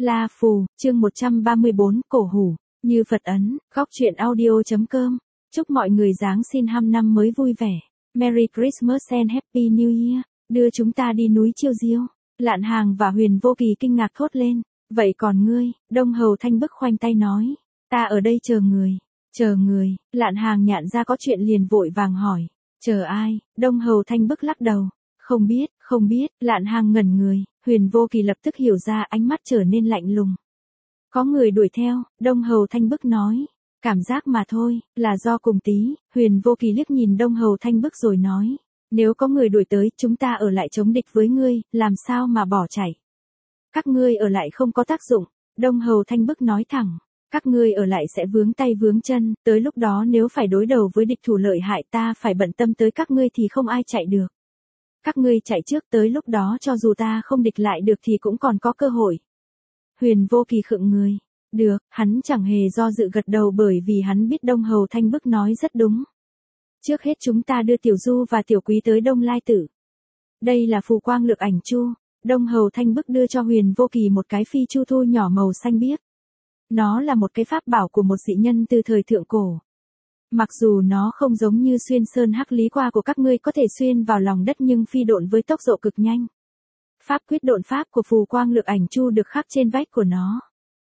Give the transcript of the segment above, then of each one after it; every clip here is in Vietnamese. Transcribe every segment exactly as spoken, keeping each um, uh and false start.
La Phù, chương một trăm ba mươi bốn, cổ hủ, như Phật ấn, góc truyện audio.com. Chúc mọi người Giáng sinh ham năm mới vui vẻ. Merry Christmas and Happy New Year. Đưa chúng ta đi núi Chiêu Diêu. Lạn Hàng và Huyền Vô Kỳ kinh ngạc thốt lên. Vậy còn ngươi? Đông Hầu Thanh Bức khoanh tay nói. Ta ở đây chờ người. Chờ người. Lạn Hàng nhận ra có chuyện liền vội vàng hỏi. Chờ ai? Đông Hầu Thanh Bức lắc đầu. Không biết, không biết. Lạn Hàng ngẩn người. Huyền Vô Kỳ lập tức hiểu ra, ánh mắt trở nên lạnh lùng. Có người đuổi theo. Đông Hầu Thanh Bức nói. Cảm giác mà thôi, là do cùng tí. Huyền Vô Kỳ liếc nhìn Đông Hầu Thanh Bức rồi nói. Nếu có người đuổi tới, chúng ta ở lại chống địch với ngươi, làm sao mà bỏ chạy. Các ngươi ở lại không có tác dụng. Đông Hầu Thanh Bức nói thẳng. Các ngươi ở lại sẽ vướng tay vướng chân, tới lúc đó nếu phải đối đầu với địch thủ lợi hại ta phải bận tâm tới các ngươi thì không ai chạy được. Các ngươi chạy trước, tới lúc đó cho dù ta không địch lại được thì cũng còn có cơ hội. Huyền Vô Kỳ khựng người. Được, hắn chẳng hề do dự gật đầu bởi vì hắn biết Đông Hầu Thanh Bức nói rất đúng. Trước hết chúng ta đưa Tiểu Du và Tiểu Quý tới Đông Lai Tử. Đây là phù quang lược ảnh chu. Đông Hầu Thanh Bức đưa cho Huyền Vô Kỳ một cái phi chu thu nhỏ màu xanh biếc. Nó là một cái pháp bảo của một dị nhân từ thời thượng cổ. Mặc dù nó không giống như xuyên sơn hắc lý qua của các ngươi có thể xuyên vào lòng đất nhưng phi độn với tốc độ cực nhanh. Pháp quyết độn pháp của phù quang lược ảnh chu được khắc trên vách của nó.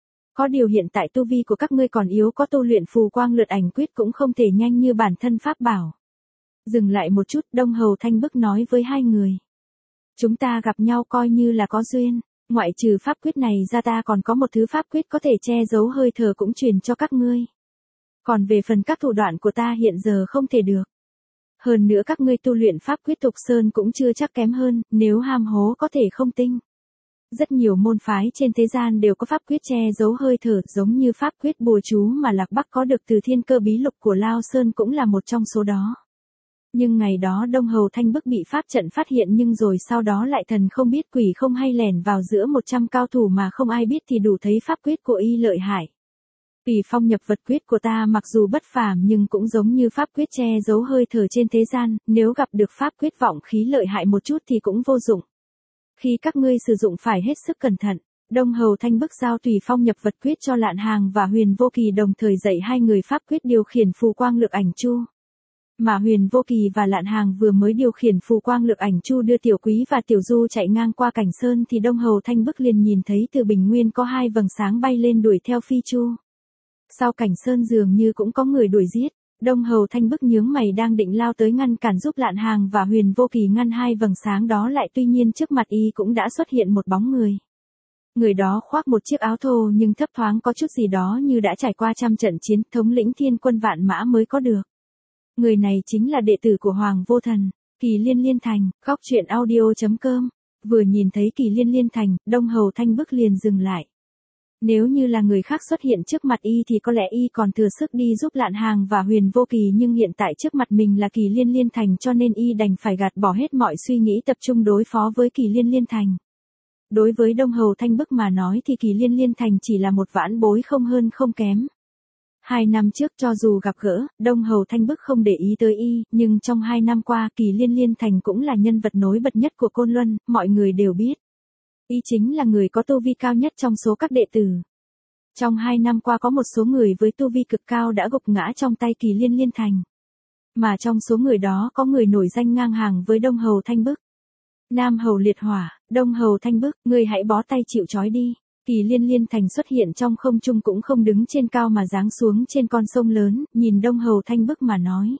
Có điều hiện tại tu vi của các ngươi còn yếu, có tu luyện phù quang lược ảnh quyết cũng không thể nhanh như bản thân pháp bảo. Dừng lại một chút, Đông Hầu Thanh Bức nói với hai người. Chúng ta gặp nhau coi như là có duyên, ngoại trừ pháp quyết này ra ta còn có một thứ pháp quyết có thể che giấu hơi thở cũng truyền cho các ngươi. Còn về phần các thủ đoạn của ta hiện giờ không thể được. Hơn nữa các ngươi tu luyện pháp quyết tục sơn cũng chưa chắc kém hơn, nếu ham hố có thể không tinh. Rất nhiều môn phái trên thế gian đều có pháp quyết che giấu hơi thở, giống như pháp quyết bùa chú mà Lạc Bắc có được từ thiên cơ bí lục của Lao Sơn cũng là một trong số đó. Nhưng ngày đó Đông Hầu Thanh Bức bị pháp trận phát hiện nhưng rồi sau đó lại thần không biết quỷ không hay lẻn vào giữa một trăm cao thủ mà không ai biết thì đủ thấy pháp quyết của y lợi hại. Kỳ phong nhập vật quyết của ta mặc dù bất phàm nhưng cũng giống như pháp quyết che giấu hơi thở trên thế gian, nếu gặp được pháp quyết vọng khí lợi hại một chút thì cũng vô dụng. Khi các ngươi sử dụng phải hết sức cẩn thận. Đông Hầu Thanh Bức giao tùy phong nhập vật quyết cho Lạn Hàng và Huyền Vô Kỳ, đồng thời dạy hai người pháp quyết điều khiển phù quang lược ảnh chu. Mà Huyền Vô Kỳ và Lạn Hàng vừa mới điều khiển phù quang lược ảnh chu đưa Tiểu Quý và Tiểu Du chạy ngang qua cảnh sơn thì Đông Hầu Thanh Bức liền nhìn thấy từ bình nguyên có hai vầng sáng bay lên đuổi theo phi chu. Sau cảnh sơn dường như cũng có người đuổi giết. Đông Hầu Thanh Bức nhướng mày đang định lao tới ngăn cản giúp Lạn Hàng và Huyền Vô Kỳ ngăn hai vầng sáng đó lại, tuy nhiên trước mặt y cũng đã xuất hiện một bóng người. Người đó khoác một chiếc áo thô nhưng thấp thoáng có chút gì đó như đã trải qua trăm trận chiến, thống lĩnh thiên quân vạn mã mới có được. Người này chính là đệ tử của Hoàng Vô Thần, Kỳ Liên Liên Thành, góc truyện audio.com. Vừa nhìn thấy Kỳ Liên Liên Thành, Đông Hầu Thanh Bức liền dừng lại. Nếu như là người khác xuất hiện trước mặt y thì có lẽ y còn thừa sức đi giúp Lạn Hàng và Huyền Vô Kỳ, nhưng hiện tại trước mặt mình là Kỳ Liên Liên Thành cho nên y đành phải gạt bỏ hết mọi suy nghĩ tập trung đối phó với Kỳ Liên Liên Thành. Đối với Đông Hầu Thanh Bức mà nói thì Kỳ Liên Liên Thành chỉ là một vãn bối không hơn không kém. Hai năm trước cho dù gặp gỡ, Đông Hầu Thanh Bức không để ý tới y, nhưng trong hai năm qua Kỳ Liên Liên Thành cũng là nhân vật nổi bật nhất của Côn Luân, mọi người đều biết. Y chính là người có tu vi cao nhất trong số các đệ tử. Trong hai năm qua có một số người với tu vi cực cao đã gục ngã trong tay Kỳ Liên Liên Thành. Mà trong số người đó có người nổi danh ngang hàng với Đông Hầu Thanh Bức. Nam Hầu Liệt Hỏa, Đông Hầu Thanh Bức, ngươi hãy bó tay chịu trói đi. Kỳ Liên Liên Thành xuất hiện trong không trung, cũng không đứng trên cao mà giáng xuống trên con sông lớn, nhìn Đông Hầu Thanh Bức mà nói.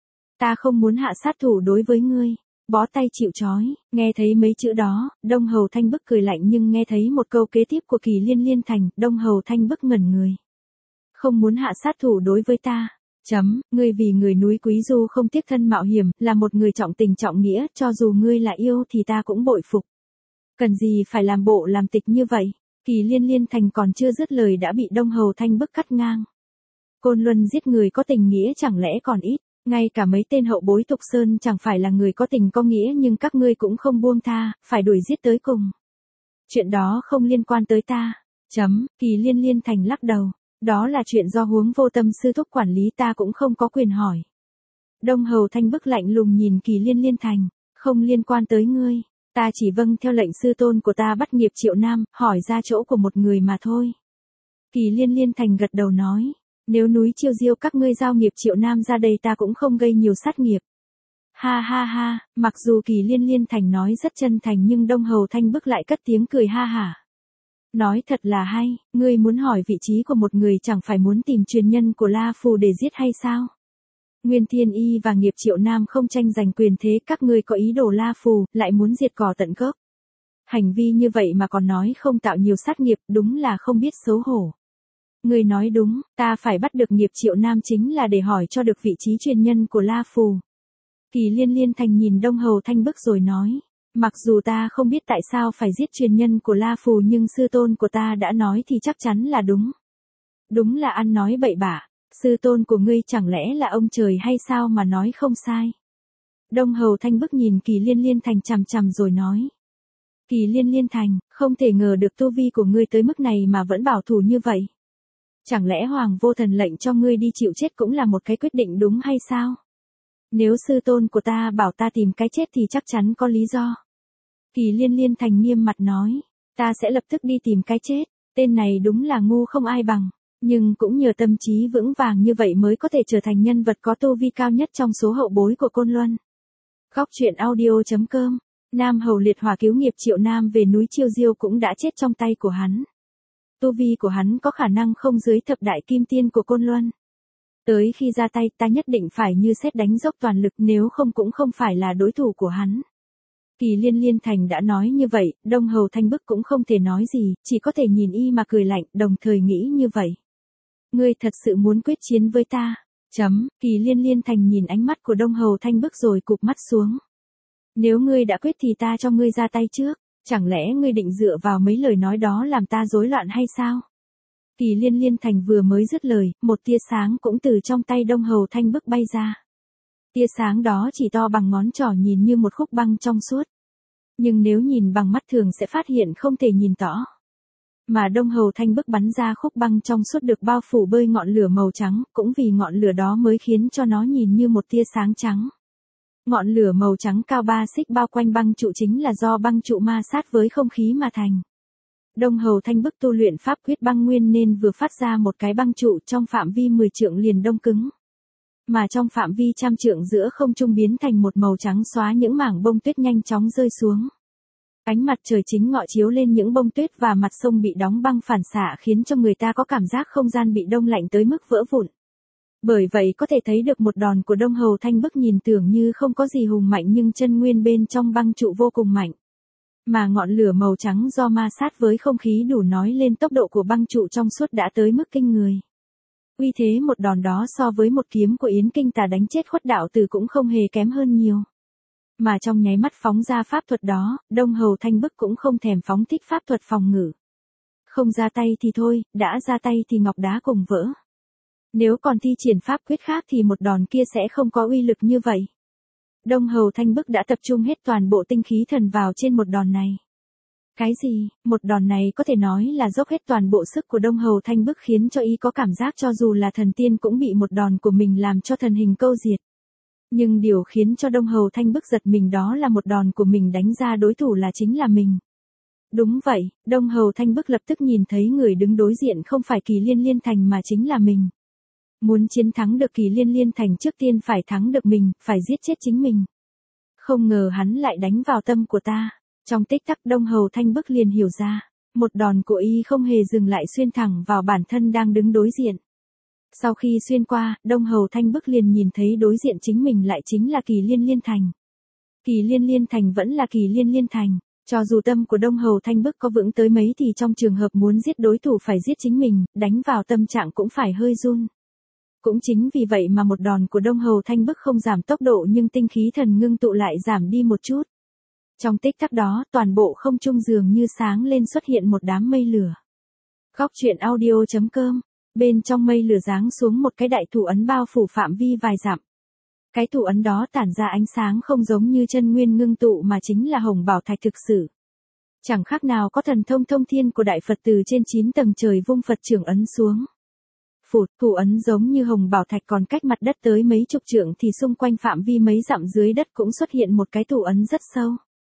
Ta không muốn hạ sát thủ đối với ngươi. Bó tay chịu trói. Nghe thấy mấy chữ đó, Đông Hầu Thanh Bức cười lạnh, nhưng nghe thấy một câu kế tiếp của Kỳ Liên Liên Thành, Đông Hầu Thanh Bức ngẩn người. Không muốn hạ sát thủ đối với ta. Chấm, ngươi vì người núi Quý Du không tiếc thân mạo hiểm, là một người trọng tình trọng nghĩa, cho dù ngươi là yêu thì ta cũng bội phục. Cần gì phải làm bộ làm tịch như vậy. Kỳ Liên Liên Thành còn chưa dứt lời đã bị Đông Hầu Thanh Bức cắt ngang. Côn Luân giết người có tình nghĩa chẳng lẽ còn ít. Ngay cả mấy tên hậu bối tục sơn chẳng phải là người có tình có nghĩa nhưng các ngươi cũng không buông tha, phải đuổi giết tới cùng. Chuyện đó không liên quan tới ta. Chấm, Kỳ Liên Liên Thành lắc đầu. Đó là chuyện do Huống Vô Tâm sư thúc quản lý, ta cũng không có quyền hỏi. Đông Hầu Thanh Bức lạnh lùng nhìn Kỳ Liên Liên Thành. Không liên quan tới ngươi. Ta chỉ vâng theo lệnh sư tôn của ta bắt nghiệp Triệu Nam, hỏi ra chỗ của một người mà thôi. Kỳ Liên Liên Thành gật đầu nói, nếu núi Chiêu Diêu các ngươi giao nghiệp Triệu Nam ra đây ta cũng không gây nhiều sát nghiệp. Ha ha ha, mặc dù Kỳ Liên Liên Thành nói rất chân thành nhưng Đông Hầu Thanh Bức lại cất tiếng cười ha hả. Nói thật là hay, ngươi muốn hỏi vị trí của một người chẳng phải muốn tìm truyền nhân của La Phù để giết hay sao? Nguyên Thiên Y và nghiệp Triệu Nam không tranh giành quyền thế, các ngươi có ý đồ La Phù, lại muốn diệt cỏ tận gốc. Hành vi như vậy mà còn nói không tạo nhiều sát nghiệp, đúng là không biết xấu hổ. Ngươi nói đúng, ta phải bắt được nghiệp Triệu Nam chính là để hỏi cho được vị trí truyền nhân của La Phù. Kỳ Liên Liên Thành nhìn Đông Hầu Thanh Bức rồi nói, mặc dù ta không biết tại sao phải giết truyền nhân của La Phù nhưng sư tôn của ta đã nói thì chắc chắn là đúng. Đúng là ăn nói bậy bạ, sư tôn của ngươi chẳng lẽ là ông trời hay sao mà nói không sai. Đông Hầu Thanh Bức nhìn Kỳ Liên Liên Thành chằm chằm rồi nói. Kỳ Liên Liên Thành, không thể ngờ được tu vi của ngươi tới mức này mà vẫn bảo thủ như vậy. Chẳng lẽ Hoàng Vô Thần lệnh cho ngươi đi chịu chết cũng là một cái quyết định đúng hay sao? Nếu sư tôn của ta bảo ta tìm cái chết thì chắc chắn có lý do. Kỳ Liên Liên Thành nghiêm mặt nói, ta sẽ lập tức đi tìm cái chết, tên này đúng là ngu không ai bằng, nhưng cũng nhờ tâm trí vững vàng như vậy mới có thể trở thành nhân vật có tu vi cao nhất trong số hậu bối của Côn Luân. Góc truyện audio chấm com, Nam Hầu liệt hỏa cứu nghiệp Triệu Nam về núi Chiêu Diêu cũng đã chết trong tay của hắn. Tu vi của hắn có khả năng không dưới thập đại kim tiên của Côn Luân. Tới khi ra tay ta nhất định phải như sét đánh dốc toàn lực, nếu không cũng không phải là đối thủ của hắn. Kỳ Liên Liên Thành đã nói như vậy, Đông Hầu Thanh Bức cũng không thể nói gì, chỉ có thể nhìn y mà cười lạnh, đồng thời nghĩ như vậy. Ngươi thật sự muốn quyết chiến với ta? Chấm, Kỳ Liên Liên Thành nhìn ánh mắt của Đông Hầu Thanh Bức rồi cụp mắt xuống. Nếu ngươi đã quyết thì ta cho ngươi ra tay trước, chẳng lẽ ngươi định dựa vào mấy lời nói đó làm ta rối loạn hay sao? Kỳ Liên Liên Thành vừa mới dứt lời, một tia sáng cũng từ trong tay Đông Hầu Thanh Bức bay ra. Tia sáng đó chỉ to bằng ngón trỏ, nhìn như một khúc băng trong suốt. Nhưng nếu nhìn bằng mắt thường sẽ phát hiện không thể nhìn rõ. Mà Đông Hầu Thanh Bức bắn ra khúc băng trong suốt được bao phủ bởi ngọn lửa màu trắng, cũng vì ngọn lửa đó mới khiến cho nó nhìn như một tia sáng trắng. Ngọn lửa màu trắng cao ba xích bao quanh băng trụ chính là do băng trụ ma sát với không khí mà thành. Đông Hầu Thanh Bức tu luyện pháp quyết băng nguyên nên vừa phát ra một cái băng trụ trong phạm vi mười trượng liền đông cứng. Mà trong phạm vi trăm trượng giữa không trung biến thành một màu trắng xóa, những mảng bông tuyết nhanh chóng rơi xuống. Ánh mặt trời chính ngọ chiếu lên những bông tuyết và mặt sông bị đóng băng phản xạ khiến cho người ta có cảm giác không gian bị đông lạnh tới mức vỡ vụn. Bởi vậy có thể thấy được một đòn của Đông Hầu Thanh Bức nhìn tưởng như không có gì hùng mạnh nhưng chân nguyên bên trong băng trụ vô cùng mạnh. Mà ngọn lửa màu trắng do ma sát với không khí đủ nói lên tốc độ của băng trụ trong suốt đã tới mức kinh người. Uy thế một đòn đó so với một kiếm của Yến Kinh Tà đánh chết Khuất Đạo Tử cũng không hề kém hơn nhiều. Mà trong nháy mắt phóng ra pháp thuật đó, Đông Hầu Thanh Bức cũng không thèm phóng thích pháp thuật phòng ngự. Không ra tay thì thôi, đã ra tay thì ngọc đá cùng vỡ. Nếu còn thi triển pháp quyết khác thì một đòn kia sẽ không có uy lực như vậy. Đông Hầu Thanh Bức đã tập trung hết toàn bộ tinh khí thần vào trên một đòn này. Cái gì, một đòn này có thể nói là dốc hết toàn bộ sức của Đông Hầu Thanh Bức khiến cho y có cảm giác cho dù là thần tiên cũng bị một đòn của mình làm cho thần hình câu diệt. Nhưng điều khiến cho Đông Hầu Thanh Bức giật mình đó là một đòn của mình đánh ra đối thủ là chính là mình. Đúng vậy, Đông Hầu Thanh Bức lập tức nhìn thấy người đứng đối diện không phải Kỳ Liên Liên Thành mà chính là mình. Muốn chiến thắng được Kỳ Liên Liên Thành trước tiên phải thắng được mình, phải giết chết chính mình. Không ngờ hắn lại đánh vào tâm của ta. Trong tích tắc Đông Hầu Thanh Bức liền hiểu ra, một đòn của y không hề dừng lại xuyên thẳng vào bản thân đang đứng đối diện. Sau khi xuyên qua, Đông Hầu Thanh Bức liền nhìn thấy đối diện chính mình lại chính là Kỳ Liên Liên Thành. Kỳ Liên Liên Thành vẫn là Kỳ Liên Liên Thành, cho dù tâm của Đông Hầu Thanh Bức có vững tới mấy thì trong trường hợp muốn giết đối thủ phải giết chính mình, đánh vào tâm trạng cũng phải hơi run. Cũng chính vì vậy mà một đòn của Đông Hầu Thanh Bức không giảm tốc độ nhưng tinh khí thần ngưng tụ lại giảm đi một chút. Trong tích tắc đó, toàn bộ không trung dường như sáng lên, xuất hiện một đám mây lửa. Góc truyện audio chấm com, bên trong mây lửa giáng xuống một cái đại thủ ấn bao phủ phạm vi vài dặm. Cái thủ ấn đó tản ra ánh sáng không giống như chân nguyên ngưng tụ mà chính là hồng bảo thạch thực sự. Chẳng khác nào có thần thông thông thiên của Đại Phật từ trên chín tầng trời vung Phật trưởng ấn xuống. Phụt, thủ ấn giống như hồng bảo thạch còn cách mặt đất tới mấy chục trượng thì xung quanh phạm vi mấy dặm dưới đất cũng xuất hiện một cái thủ ấn rất sâu.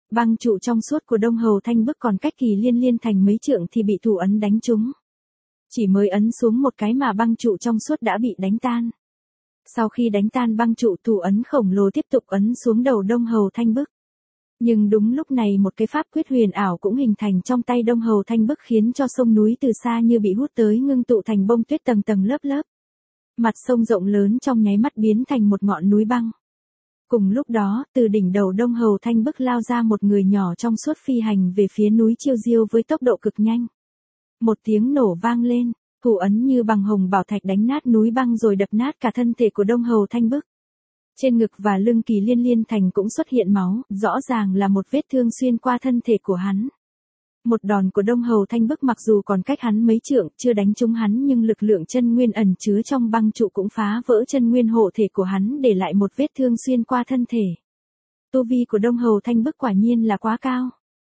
Băng trụ trong suốt của Đông Hầu Thanh Bức còn cách Kỳ Liên Liên Thành mấy trượng thì bị thủ ấn đánh trúng. Chỉ mới ấn xuống một cái mà băng trụ trong suốt đã bị đánh tan. Sau khi đánh tan băng trụ, thủ ấn khổng lồ tiếp tục ấn xuống đầu Đông Hầu Thanh Bức. Nhưng đúng lúc này một cái pháp quyết huyền ảo cũng hình thành trong tay Đông Hầu Thanh Bức, khiến cho sông núi từ xa như bị hút tới ngưng tụ thành bông tuyết tầng tầng lớp lớp. Mặt sông rộng lớn trong nháy mắt biến thành một ngọn núi băng. Cùng lúc đó, từ đỉnh đầu Đông Hầu Thanh Bức lao ra một người nhỏ trong suốt phi hành về phía núi Chiêu Diêu với tốc độ cực nhanh. Một tiếng nổ vang lên, thủ ấn như bằng hồng bảo thạch đánh nát núi băng rồi đập nát cả thân thể của Đông Hầu Thanh Bức. Trên ngực và lưng Kỳ Liên Liên Thành cũng xuất hiện máu, rõ ràng là một vết thương xuyên qua thân thể của hắn. Một đòn của Đông Hầu Thanh Bức mặc dù còn cách hắn mấy trượng, chưa đánh trúng hắn, nhưng lực lượng chân nguyên ẩn chứa trong băng trụ cũng phá vỡ chân nguyên hộ thể của hắn, để lại một vết thương xuyên qua thân thể. Tu vi của Đông Hầu Thanh Bức quả nhiên là quá cao.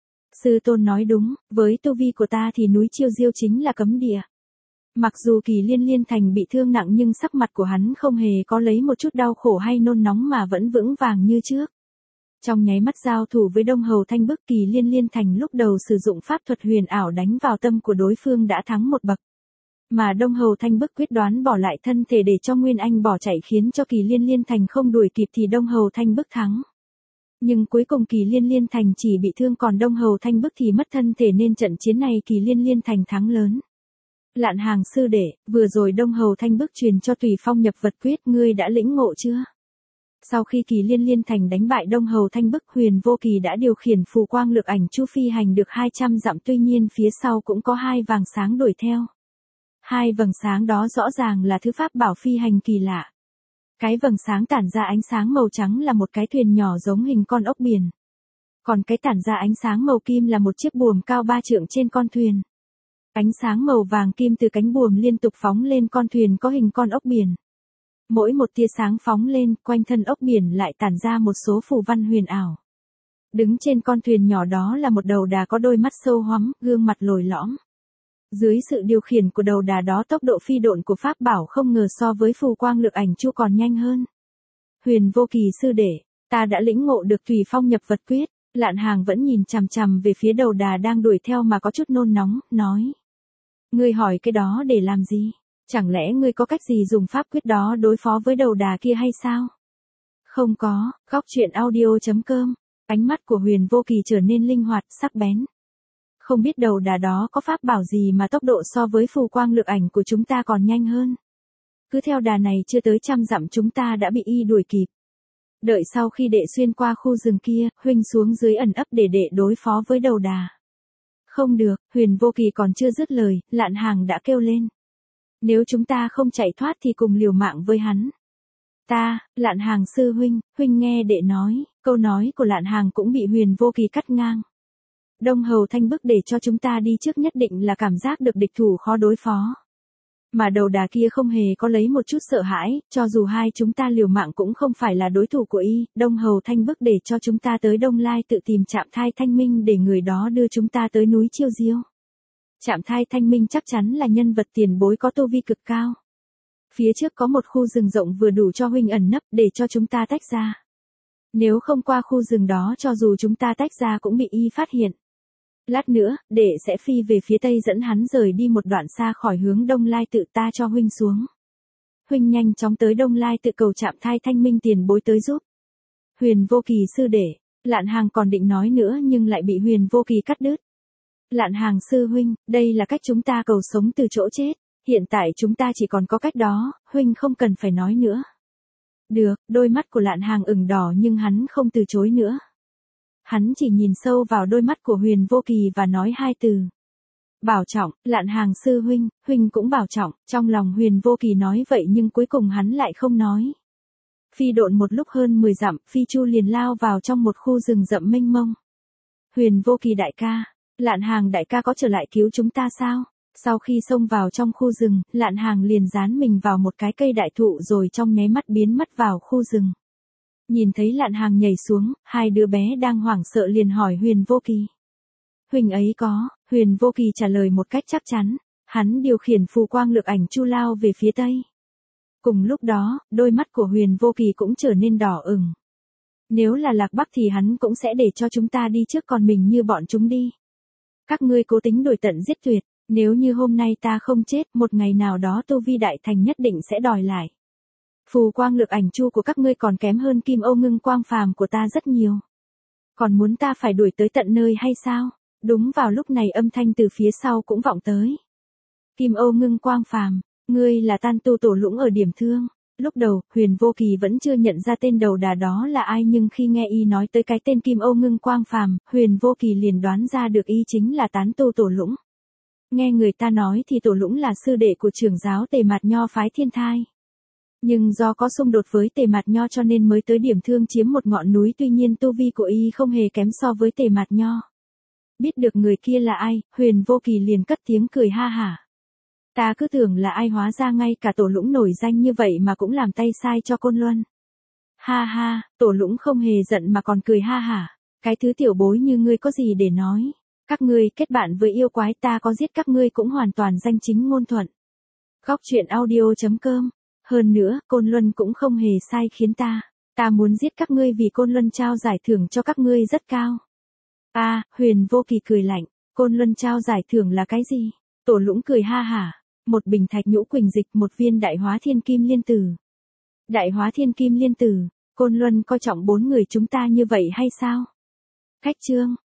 Sư tôn nói đúng, với tu vi của ta thì núi Chiêu Diêu chính là cấm địa. Mặc dù Kỳ Liên Liên Thành bị thương nặng nhưng sắc mặt của hắn không hề có lấy một chút đau khổ hay nôn nóng mà vẫn vững vàng như trước. Trong nháy mắt giao thủ với Đông Hầu Thanh Bức, Kỳ Liên Liên Thành lúc đầu sử dụng pháp thuật huyền ảo đánh vào tâm của đối phương đã thắng một bậc. Mà Đông Hầu Thanh Bức quyết đoán bỏ lại thân thể để cho Nguyên Anh bỏ chạy, khiến cho Kỳ Liên Liên Thành không đuổi kịp thì Đông Hầu Thanh Bức thắng. Nhưng cuối cùng Kỳ Liên Liên Thành chỉ bị thương, còn Đông Hầu Thanh Bức thì mất thân thể, nên trận chiến này Kỳ Liên Liên Thành thắng lớn. Lạn Hàng sư đệ, vừa rồi Đông Hầu Thanh Bức truyền cho Tùy Phong nhập vật quyết, ngươi đã lĩnh ngộ chưa? Sau khi Kỳ Liên Liên Thành đánh bại Đông Hầu Thanh Bức, Huyền Vô Kỳ đã điều khiển phù quang lực ảnh chu phi hành được hai trăm dặm, tuy nhiên phía sau cũng có hai vầng sáng đuổi theo. Hai vầng sáng đó rõ ràng là thứ pháp bảo phi hành kỳ lạ. Cái vầng sáng tản ra ánh sáng màu trắng là một cái thuyền nhỏ giống hình con ốc biển. Còn cái tản ra ánh sáng màu kim là một chiếc buồm cao ba trượng trên con thuyền. Ánh sáng màu vàng kim từ cánh buồm liên tục phóng lên con thuyền có hình con ốc biển. Mỗi một tia sáng phóng lên, quanh thân ốc biển lại tản ra một số phù văn huyền ảo. Đứng trên con thuyền nhỏ đó là một đầu đà có đôi mắt sâu hoắm, gương mặt lồi lõm. Dưới sự điều khiển của đầu đà đó, tốc độ phi độn của pháp bảo không ngờ so với phù quang lực ảnh chu còn nhanh hơn. Huyền Vô Kỳ sư đệ, ta đã lĩnh ngộ được Tùy Phong nhập vật quyết. Lạn Hàng vẫn nhìn chằm chằm về phía đầu đà đang đuổi theo mà có chút nôn nóng, nói. Ngươi hỏi cái đó để làm gì? Chẳng lẽ ngươi có cách gì dùng pháp quyết đó đối phó với đầu đà kia hay sao? Không có, góc truyện audio chấm com. Ánh mắt của Huyền Vô Kỳ trở nên linh hoạt, sắc bén. Không biết đầu đà đó có pháp bảo gì mà tốc độ so với phù quang lực ảnh của chúng ta còn nhanh hơn. Cứ theo đà này chưa tới trăm dặm chúng ta đã bị y đuổi kịp. Đợi sau khi đệ xuyên qua khu rừng kia, huynh xuống dưới ẩn ấp để đệ đối phó với đầu đà. Không được, Huyền Vô Kỳ còn chưa dứt lời, Lạn Hàng đã kêu lên. Nếu chúng ta không chạy thoát thì cùng liều mạng với hắn. Ta, Lạn Hàng sư huynh, huynh nghe đệ nói. Câu nói của Lạn Hàng cũng bị Huyền Vô Kỳ cắt ngang. Đông Hầu Thanh Bức để cho chúng ta đi trước nhất định là cảm giác được địch thủ khó đối phó. Mà đầu đà kia không hề có lấy một chút sợ hãi, cho dù hai chúng ta liều mạng cũng không phải là đối thủ của y. Đông Hầu Thanh Bức để cho chúng ta tới Đông Lai tự tìm Trạm Thai Thanh Minh để người đó đưa chúng ta tới núi Chiêu Diêu. Trạm Thai Thanh Minh chắc chắn là nhân vật tiền bối có tu vi cực cao. Phía trước có một khu rừng rộng vừa đủ cho huynh ẩn nấp để cho chúng ta tách ra. Nếu không qua khu rừng đó, cho dù chúng ta tách ra cũng bị y phát hiện. Lát nữa, đệ sẽ phi về phía tây dẫn hắn rời đi một đoạn xa khỏi hướng Đông Lai tự, ta cho huynh xuống. Huynh nhanh chóng tới Đông Lai tự cầu Trạm Thai Thanh Minh tiền bối tới giúp. Huyền Vô Kỳ sư đệ, Lạn Hàng còn định nói nữa nhưng lại bị Huyền Vô Kỳ cắt đứt. Lạn Hàng sư huynh, đây là cách chúng ta cầu sống từ chỗ chết, hiện tại chúng ta chỉ còn có cách đó, huynh không cần phải nói nữa. Được, đôi mắt của Lạn Hàng ửng đỏ nhưng hắn không từ chối nữa. Hắn chỉ nhìn sâu vào đôi mắt của Huyền Vô Kỳ và nói hai từ. Bảo trọng, Lạn Hàng sư huynh, huynh cũng bảo trọng. Trong lòng Huyền Vô Kỳ nói vậy nhưng cuối cùng hắn lại không nói. Phi độn một lúc hơn mười dặm, Phi Chu liền lao vào trong một khu rừng rậm mênh mông. Huyền Vô Kỳ đại ca, Lạn Hàng đại ca có trở lại cứu chúng ta sao? Sau khi xông vào trong khu rừng, Lạn Hàng liền dán mình vào một cái cây đại thụ rồi trong nháy mắt biến mất vào khu rừng. Nhìn thấy Lạn Hàng nhảy xuống, hai đứa bé đang hoảng sợ liền hỏi Huyền Vô Kỳ. Huynh ấy có, Huyền Vô Kỳ trả lời một cách chắc chắn, hắn điều khiển phù quang lực ảnh chu lao về phía tây. Cùng lúc đó, đôi mắt của Huyền Vô Kỳ cũng trở nên đỏ ửng. Nếu là Lạc Bắc thì hắn cũng sẽ để cho chúng ta đi trước còn mình như bọn chúng đi. Các ngươi cố tính đuổi tận giết tuyệt, nếu như hôm nay ta không chết, một ngày nào đó tu vi đại thành nhất định sẽ đòi lại. Phù quang lực ảnh chu của các ngươi còn kém hơn Kim Âu Ngưng Quang Phàm của ta rất nhiều. Còn muốn ta phải đuổi tới tận nơi hay sao? Đúng vào lúc này âm thanh từ phía sau cũng vọng tới. Kim Âu Ngưng Quang Phàm, ngươi là Tan Tu Tổ Lũng ở Điểm Thương. Lúc đầu, Huyền Vô Kỳ vẫn chưa nhận ra tên đầu đà đó là ai, nhưng khi nghe y nói tới cái tên Kim Âu Ngưng Quang Phàm, Huyền Vô Kỳ liền đoán ra được y chính là Tán Tu Tổ Lũng. Nghe người ta nói thì Tổ Lũng là sư đệ của trưởng giáo Tề Mạt Nho phái Thiên Thai. Nhưng do có xung đột với Tề Mạt Nho cho nên mới tới Điểm Thương chiếm một ngọn núi, tuy nhiên tu vi của y không hề kém so với Tề Mạt Nho. Biết được người kia là ai, Huyền Vô Kỳ liền cất tiếng cười ha hả. Ta cứ tưởng là ai, hóa ra ngay cả Tổ Lũng nổi danh như vậy mà cũng làm tay sai cho Côn Luân. Ha ha, Tổ Lũng không hề giận mà còn cười ha hả. Cái thứ tiểu bối như ngươi có gì để nói. Các ngươi kết bạn với yêu quái, ta có giết các ngươi cũng hoàn toàn danh chính ngôn thuận. Góc truyện audio chấm com. Hơn nữa, Côn Luân cũng không hề sai khiến ta. Ta muốn giết các ngươi vì Côn Luân trao giải thưởng cho các ngươi rất cao. A, à, Huyền Vô Kỳ cười lạnh, Côn Luân trao giải thưởng là cái gì? Tổ Lũng cười ha hả, một bình thạch nhũ quỳnh dịch, một viên đại hóa thiên kim liên tử. Đại hóa thiên kim liên tử, Côn Luân coi trọng bốn người chúng ta như vậy hay sao? Khách trương,